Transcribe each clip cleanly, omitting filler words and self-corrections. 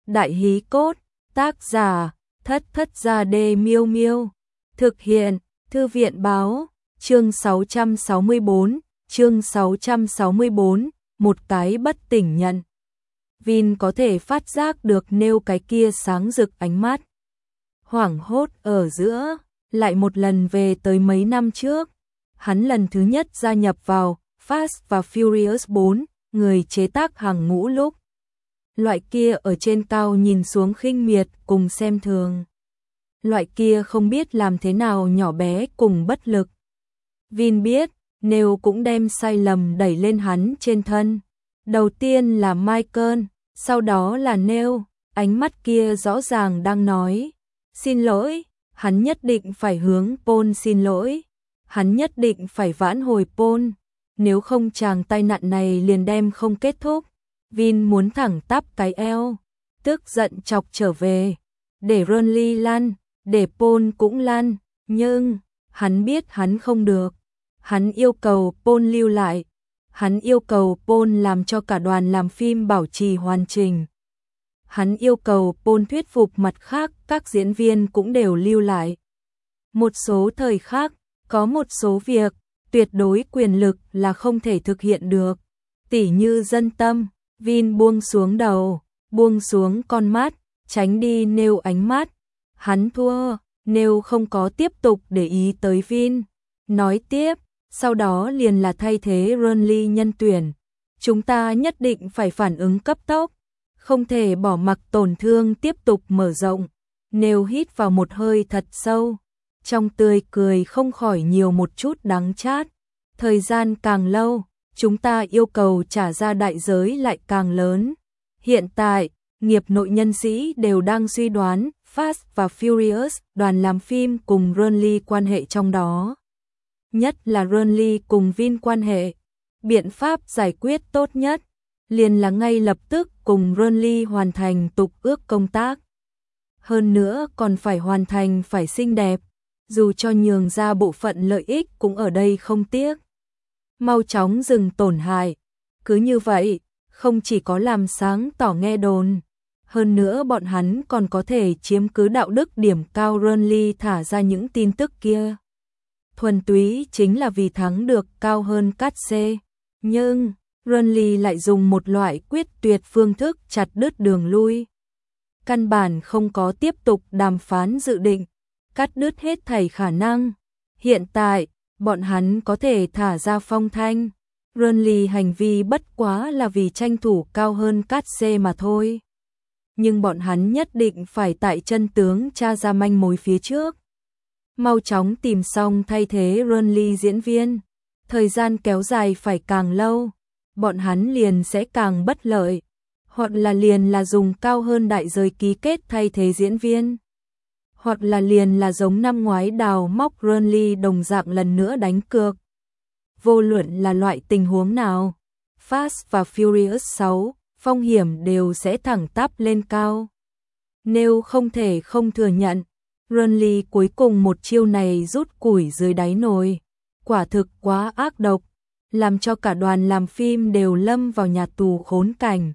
Đại hí cốt, tác giả, Thất Thất Gia Đê Miêu Miêu. Thực hiện, Thư viện báo, chương 664, một cái bất tỉnh nhận. Vin có thể phát giác được nêu cái kia sáng rực ánh mắt. Hoảng hốt ở giữa, lại một lần về tới mấy năm trước. Hắn lần thứ nhất gia nhập vào Fast và Furious 4, người chế tác hàng ngũ lúc. Loại kia ở trên cao nhìn xuống khinh miệt cùng xem thường. Loại kia không biết làm thế nào nhỏ bé cùng bất lực. Vin biết, Neil cũng đem sai lầm đẩy lên hắn trên thân. Đầu tiên là Michael, sau đó là Neil, ánh mắt kia rõ ràng đang nói. Xin lỗi, hắn nhất định phải hướng Paul xin lỗi. Hắn nhất định phải vãn hồi Paul, nếu không chàng tai nạn này liền đem không kết thúc. Vin muốn thẳng tắp cái eo, tức giận chọc trở về, để Ronly lăn, để Paul cũng lăn, nhưng hắn biết hắn không được. Hắn yêu cầu Paul lưu lại, hắn yêu cầu Paul làm cho cả đoàn làm phim bảo trì hoàn chỉnh. Hắn yêu cầu Paul thuyết phục mặt khác các diễn viên cũng đều lưu lại. Một số thời khác, có một số việc, tuyệt đối quyền lực là không thể thực hiện được. Tỉ như dân tâm, Vin buông xuống đầu, buông xuống con mắt, tránh đi Neil ánh mắt. Hắn thua, Neil không có tiếp tục để ý tới Vin. Nói tiếp, sau đó liền là thay thế Ronly nhân tuyển. Chúng ta nhất định phải phản ứng cấp tốc, không thể bỏ mặc tổn thương tiếp tục mở rộng. Neil hít vào một hơi thật sâu, trong tươi cười không khỏi nhiều một chút đắng chát. Thời gian càng lâu, chúng ta yêu cầu trả ra đại giới lại càng lớn. Hiện tại, nghiệp nội nhân sĩ đều đang suy đoán Fast và Furious đoàn làm phim cùng Ronly quan hệ trong đó. Nhất là Ronly cùng Vin quan hệ. Biện pháp giải quyết tốt nhất liền là ngay lập tức cùng Ronly hoàn thành tục ước công tác. Hơn nữa còn phải hoàn thành phải xinh đẹp, dù cho nhường ra bộ phận lợi ích cũng ở đây không tiếc. Mau chóng dừng tổn hại. Cứ như vậy, không chỉ có làm sáng tỏ nghe đồn, hơn nữa bọn hắn còn có thể chiếm cứ đạo đức điểm cao. Ronly thả ra những tin tức kia thuần túy chính là vì thắng được cao hơn cát xê. Nhưng Ronly lại dùng một loại quyết tuyệt phương thức chặt đứt đường lui. Căn bản không có tiếp tục đàm phán dự định, cắt đứt hết thảy khả năng. Hiện tại, bọn hắn có thể thả ra phong thanh. Ronly hành vi bất quá là vì tranh thủ cao hơn cát xê mà thôi. Nhưng bọn hắn nhất định phải tại chân tướng tra ra manh mối phía trước. Mau chóng tìm xong thay thế Ronly diễn viên. Thời gian kéo dài phải càng lâu, bọn hắn liền sẽ càng bất lợi. Hoặc là liền là dùng cao hơn đại giới ký kết thay thế diễn viên. Hoặc là liền là giống năm ngoái đào móc Ronly đồng dạng lần nữa đánh cược. Vô luận là loại tình huống nào, Fast và Furious 6, phong hiểm đều sẽ thẳng tắp lên cao. Nếu không thể không thừa nhận, Ronly cuối cùng một chiêu này rút củi dưới đáy nồi. Quả thực quá ác độc, làm cho cả đoàn làm phim đều lâm vào nhà tù khốn cảnh.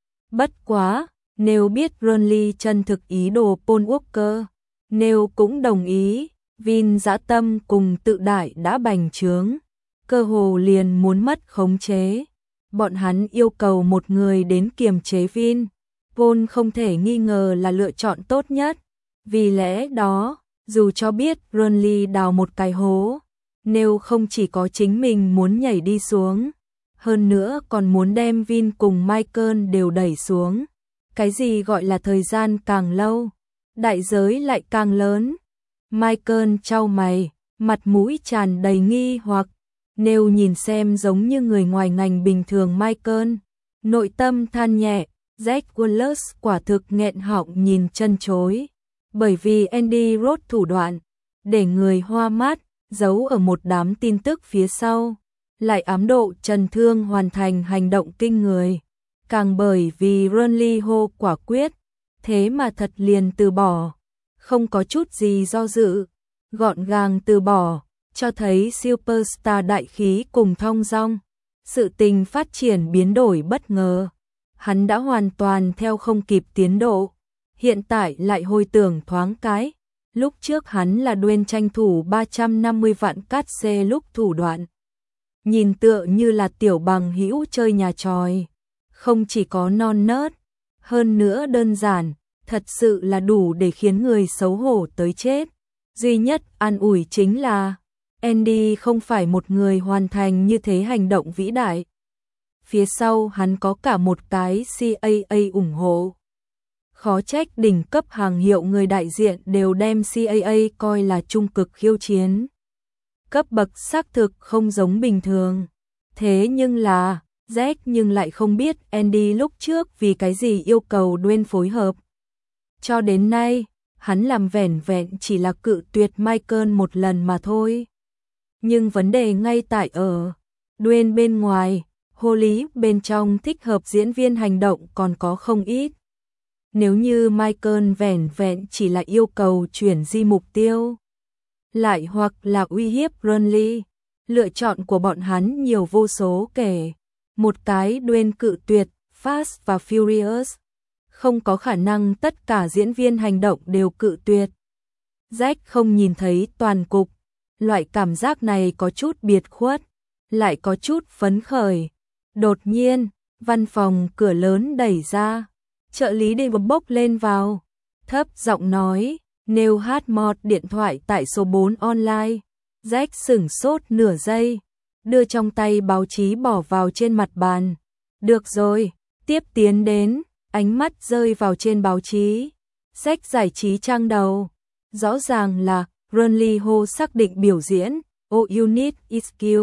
Bất quá, nếu biết Ronly chân thực ý đồ Paul Walker, nếu cũng đồng ý. Vin dã tâm cùng tự đại đã bành trướng, cơ hồ liền muốn mất khống chế. Bọn hắn yêu cầu một người đến kiềm chế Vin. Paul không thể nghi ngờ là lựa chọn tốt nhất. Vì lẽ đó, dù cho biết Ronly đào một cái hố, nếu không chỉ có chính mình muốn nhảy đi xuống, hơn nữa còn muốn đem Vin cùng Michael đều đẩy xuống. Cái gì gọi là thời gian càng lâu, đại giới lại càng lớn. Michael chau mày, mặt mũi tràn đầy nghi hoặc. Nếu nhìn xem giống như người ngoài ngành bình thường Michael, nội tâm than nhẹ. Jack Wallace quả thực nghẹn họng nhìn chân chối. Bởi vì Andy Roth thủ đoạn, để người hoa mắt, giấu ở một đám tin tức phía sau, lại ám độ Trần Thương hoàn thành hành động kinh người. Càng bởi vì Ronly hô quả quyết, thế mà thật liền từ bỏ, không có chút gì do dự, gọn gàng từ bỏ, cho thấy superstar đại khí cùng thong dong. Sự tình phát triển biến đổi bất ngờ. hắn đã hoàn toàn theo không kịp tiến độ. Hiện tại lại hồi tưởng thoáng cái, lúc trước hắn là Dwayne tranh thủ 350 vạn cát xê lúc thủ đoạn. Nhìn tựa như là tiểu bằng hữu chơi nhà tròi, không chỉ có non nớt, hơn nữa đơn giản, thật sự là đủ để khiến người xấu hổ tới chết. Duy nhất an ủi chính là Andy không phải một người hoàn thành như thế hành động vĩ đại. Phía sau hắn có cả một cái CAA ủng hộ. Khó trách đỉnh cấp hàng hiệu người đại diện đều đem CAA coi là trung cực khiêu chiến. Cấp bậc xác thực không giống bình thường. Thế nhưng là, Jack nhưng lại không biết Andy lúc trước vì cái gì yêu cầu Dwayne phối hợp. Cho đến nay, hắn làm vẻn vẹn chỉ là cự tuyệt Michael một lần mà thôi. Nhưng vấn đề ngay tại ở Dwayne bên ngoài, Holly bên trong thích hợp diễn viên hành động còn có không ít. Nếu như Michael vẻn vẹn chỉ là yêu cầu chuyển di mục tiêu, lại hoặc là uy hiếp Burnley, lựa chọn của bọn hắn nhiều vô số kể. Một cái Dwayne cự tuyệt, Fast và Furious. Không có khả năng tất cả diễn viên hành động đều cự tuyệt. Jack không nhìn thấy toàn cục, loại cảm giác này có chút biệt khuất, lại có chút phấn khởi. Đột nhiên, văn phòng cửa lớn đẩy ra, trợ lý đi bốc lên vào, thấp giọng nói, Neil Hartmore điện thoại tại số 4 online. Jack sửng sốt nửa giây, đưa trong tay báo chí bỏ vào trên mặt bàn. Được rồi, tiếp tiến đến, ánh mắt rơi vào trên báo chí. Sách giải trí trang đầu, rõ ràng là Burnley Ho xác định biểu diễn All You Need Is Skill.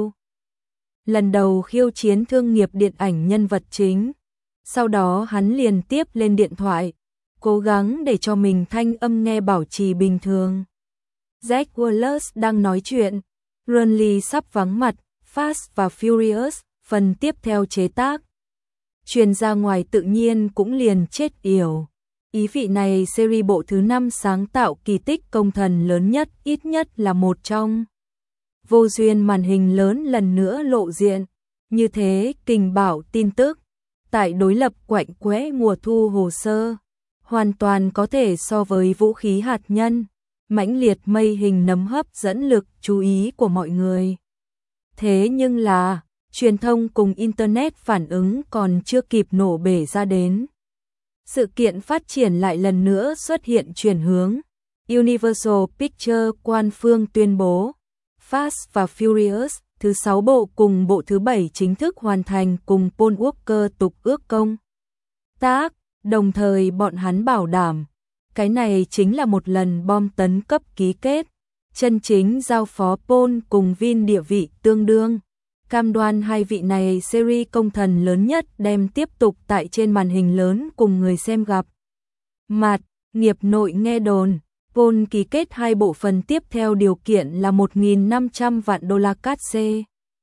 Lần đầu khiêu chiến thương nghiệp điện ảnh nhân vật chính. Sau đó hắn liền tiếp lên điện thoại, cố gắng để cho mình thanh âm nghe bảo trì bình thường. Jack Wallace đang nói chuyện, Burnley sắp vắng mặt, Fast và Furious, phần tiếp theo chế tác. Truyền ra ngoài tự nhiên cũng liền chết yểu. Ý vị này series bộ thứ 5 sáng tạo kỳ tích công thần lớn nhất, ít nhất là một trong. Vô duyên màn hình lớn lần nữa lộ diện. Như thế kình bảo tin tức, tại đối lập quạnh quẽ mùa thu hồ sơ, hoàn toàn có thể so với vũ khí hạt nhân, mãnh liệt mây hình nấm hấp dẫn lực chú ý của mọi người. Thế nhưng là, truyền thông cùng Internet phản ứng còn chưa kịp nổ bể ra đến. Sự kiện phát triển lại lần nữa xuất hiện chuyển hướng. Universal Pictures官phương tuyên bố, Fast và Furious, thứ 6 bộ cùng bộ thứ 7 chính thức hoàn thành cùng Paul Walker tục ước công tác, đồng thời bọn hắn bảo đảm, cái này chính là một lần bom tấn cấp ký kết, chân chính giao phó Paul cùng Vin địa vị tương đương. Cam đoan hai vị này series công thần lớn nhất đem tiếp tục tại trên màn hình lớn cùng người xem gặp mặt. Nghiệp nội nghe đồn, Paul ký kết hai bộ phần tiếp theo điều kiện là 1.500 vạn đô la cát xê,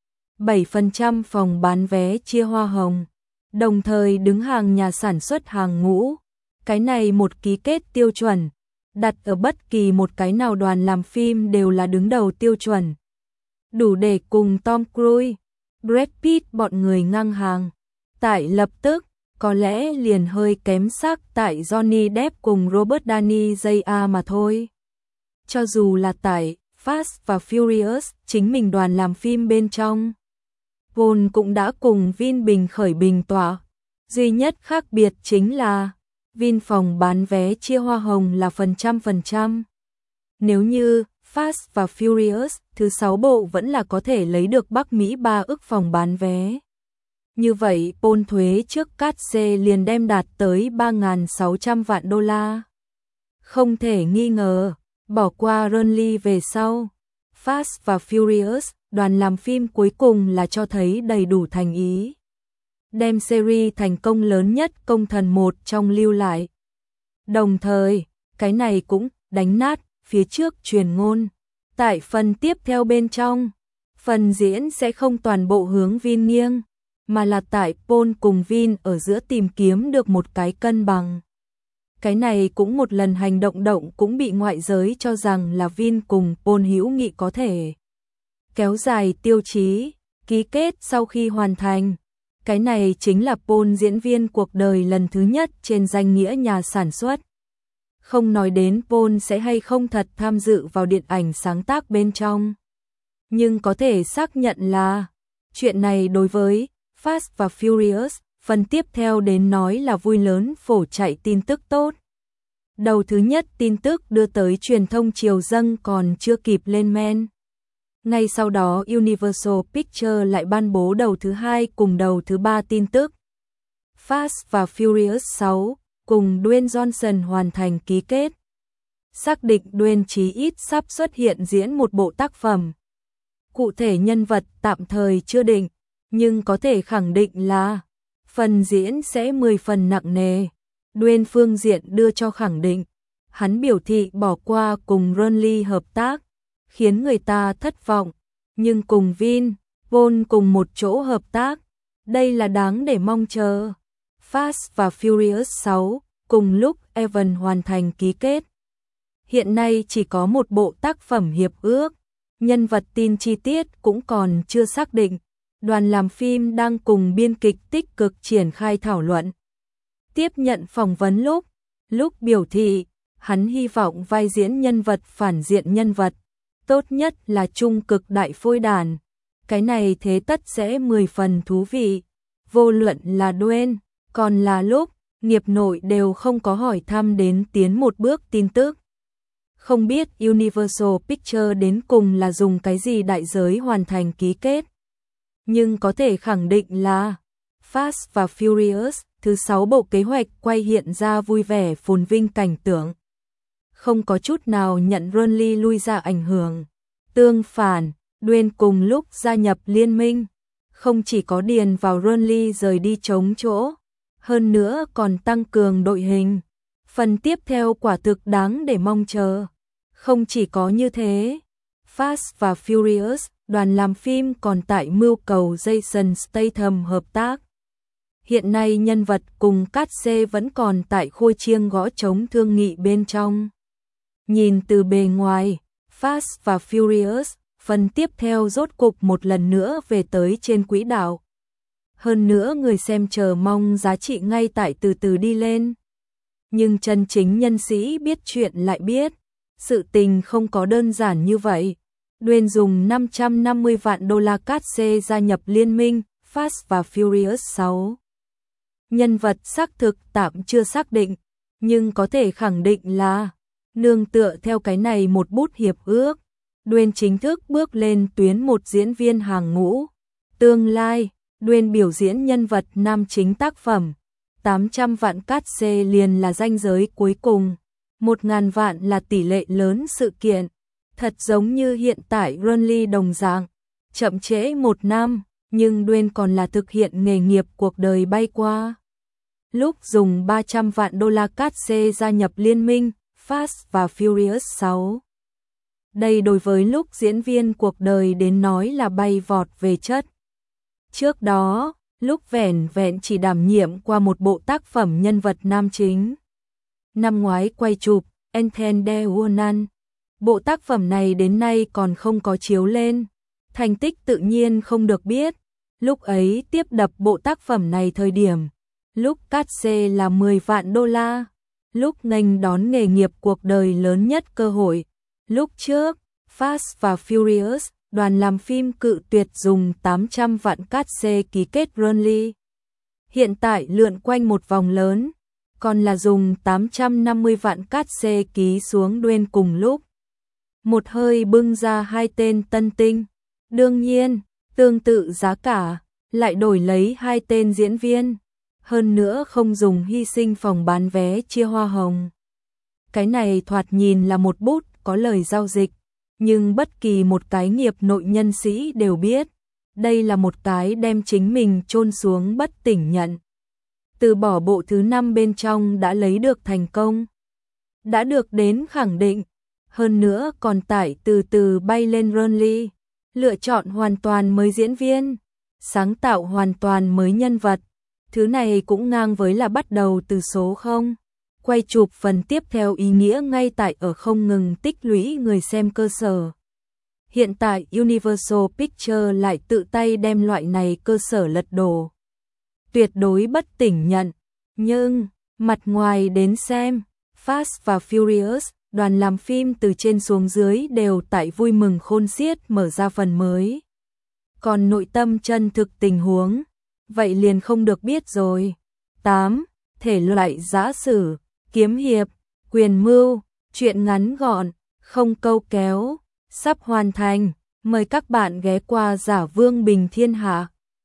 7% phòng bán vé chia hoa hồng, đồng thời đứng hàng nhà sản xuất hàng ngũ. Cái này một ký kết tiêu chuẩn, đặt ở bất kỳ một cái nào đoàn làm phim đều là đứng đầu tiêu chuẩn. Đủ để cùng Tom Cruise, Brad Pitt bọn người ngang hàng. Tại lập tức, có lẽ liền hơi kém sắc tại Johnny Depp cùng Robert Downey Jr. mà thôi. Cho dù là tại Fast và Furious, chính mình đoàn làm phim bên trong, Paul cũng đã cùng Vin bình khởi bình tọa. Duy nhất khác biệt chính là Vin phòng bán vé chia hoa hồng là phần trăm. Nếu như Fast và Furious thứ 6 bộ vẫn là có thể lấy được Bắc Mỹ 3 ức phòng bán vé. Như vậy Paul thuế trước cát xê liền đem đạt tới 3.600 vạn đô la. Không thể nghi ngờ, bỏ qua Burnley về sau, Fast và Furious, đoàn làm phim cuối cùng là cho thấy đầy đủ thành ý. Đem series thành công lớn nhất công thần 1 trong lưu lại. Đồng thời, cái này cũng đánh nát phía trước truyền ngôn. Tại phần tiếp theo bên trong, phần diễn sẽ không toàn bộ hướng Vin nghiêng, mà là tại Paul cùng Vin ở giữa tìm kiếm được một cái cân bằng. Cái này cũng một lần hành động cũng bị ngoại giới cho rằng là Vin cùng Paul hữu nghị có thể kéo dài tiêu chí, ký kết sau khi hoàn thành. Cái này chính là Paul diễn viên cuộc đời lần thứ nhất trên danh nghĩa nhà sản xuất. Không nói đến Paul sẽ hay không thật tham dự vào điện ảnh sáng tác bên trong. Nhưng có thể xác nhận là chuyện này đối với Fast và Furious, phần tiếp theo đến nói là vui lớn phổ chạy tin tức tốt. Đầu thứ nhất tin tức đưa tới truyền thông triều dâng còn chưa kịp lên men. Ngay sau đó Universal Pictures lại ban bố đầu thứ hai cùng đầu thứ ba tin tức. Fast và Furious 6 cùng Dwayne Johnson hoàn thành ký kết. Xác định Dwayne chí ít sắp xuất hiện diễn một bộ tác phẩm. Cụ thể nhân vật tạm thời chưa định, nhưng có thể khẳng định là phần diễn sẽ 10 phần nặng nề. Dwayne phương diện đưa cho khẳng định, hắn biểu thị bỏ qua cùng Ronly hợp tác, khiến người ta thất vọng, nhưng cùng Vin, Paul cùng một chỗ hợp tác, đây là đáng để mong chờ. Fast và Furious 6 cùng lúc Evan hoàn thành ký kết. Hiện nay chỉ có một bộ tác phẩm hiệp ước, nhân vật tin chi tiết cũng còn chưa xác định. Đoàn làm phim đang cùng biên kịch tích cực triển khai thảo luận. Tiếp nhận phỏng vấn lúc biểu thị, hắn hy vọng vai diễn nhân vật phản diện nhân vật, tốt nhất là trung cực đại phôi đàn. Cái này thế tất sẽ 10 phần thú vị. Vô luận là Dwayne, còn là nghiệp nội đều không có hỏi thăm đến tiến một bước tin tức. Không biết Universal Pictures đến cùng là dùng cái gì đại giới hoàn thành ký kết. Nhưng có thể khẳng định là Fast và Furious thứ 6 bộ kế hoạch quay hiện ra vui vẻ phồn vinh cảnh tượng. Không có chút nào nhận Ronly lui ra ảnh hưởng. Tương phản, Dwayne cùng lúc gia nhập liên minh. Không chỉ có điền vào Ronly rời đi trống chỗ, hơn nữa còn tăng cường đội hình. Phần tiếp theo quả thực đáng để mong chờ. Không chỉ có như thế, Fast và Furious, đoàn làm phim còn tại mưu cầu Jason Statham hợp tác. Hiện nay nhân vật cùng cát xê vẫn còn tại khôi chiêng gõ trống thương nghị bên trong. Nhìn từ bề ngoài, Fast và Furious, phần tiếp theo rốt cục một lần nữa về tới trên quỹ đạo. Hơn nữa người xem chờ mong giá trị ngay tại từ từ đi lên. Nhưng chân chính nhân sĩ biết chuyện lại biết, sự tình không có đơn giản như vậy. Dwayne dùng 550 vạn đô la cát xê gia nhập liên minh Fast và Furious 6. Nhân vật xác thực tạm chưa xác định, nhưng có thể khẳng định là nương tựa theo cái này một bút hiệp ước, Dwayne chính thức bước lên tuyến một diễn viên hàng ngũ. Tương lai, Dwayne biểu diễn nhân vật nam chính tác phẩm, 800 vạn cát xê liền là ranh giới cuối cùng, 1000 vạn là tỷ lệ lớn sự kiện. Thật giống như hiện tại Ronly đồng dạng, chậm trễ 1 năm, nhưng Dwayne còn là thực hiện nghề nghiệp cuộc đời bay qua. Lúc dùng 300 vạn đô la cát xê gia nhập liên minh Fast và Furious 6. Đây đối với lúc diễn viên cuộc đời đến nói là bay vọt về chất. Trước đó, lúc vẻn vẹn chỉ đảm nhiệm qua một bộ tác phẩm nhân vật nam chính. Năm ngoái quay chụp Entende Wonan. Bộ tác phẩm này đến nay còn không có chiếu lên, thành tích tự nhiên không được biết. Lúc ấy tiếp đập bộ tác phẩm này thời điểm, lúc cát xê là 10 vạn đô la, lúc nghênh đón nghề nghiệp cuộc đời lớn nhất cơ hội. Lúc trước, Fast và Furious, đoàn làm phim cự tuyệt dùng 800 vạn cát xê ký kết Ronly. Hiện tại lượn quanh một vòng lớn, còn là dùng 850 vạn cát xê ký xuống Dwayne cùng lúc. Một hơi bưng ra hai tên tân tinh. Đương nhiên, tương tự giá cả, lại đổi lấy hai tên diễn viên. Hơn nữa không dùng hy sinh phòng bán vé chia hoa hồng. Cái này thoạt nhìn là một bút có lời giao dịch, nhưng bất kỳ một cái nghiệp nội nhân sĩ đều biết, đây là một cái đem chính mình chôn xuống bất tỉnh nhận. Từ bỏ bộ thứ 5 bên trong đã lấy được thành công, đã được đến khẳng định, hơn nữa còn tải từ từ bay lên Ronly, lựa chọn hoàn toàn mới diễn viên, sáng tạo hoàn toàn mới nhân vật. Thứ này cũng ngang với là bắt đầu từ số 0. Quay chụp phần tiếp theo ý nghĩa ngay tại ở không ngừng tích lũy người xem cơ sở. Hiện tại Universal Pictures lại tự tay đem loại này cơ sở lật đổ. tuyệt đối bất tỉnh nhận. Nhưng, mặt ngoài đến xem, Fast và Furious, đoàn làm phim từ trên xuống dưới đều tại vui mừng khôn xiết mở ra phần mới. Còn nội tâm chân thực tình huống, vậy liền không được biết rồi. 8. Thể loại giã sử, kiếm hiệp, quyền mưu, truyện ngắn gọn, không câu kéo, sắp hoàn thành. Mời các bạn ghé qua Giả Vương Bình Thiên Hạ.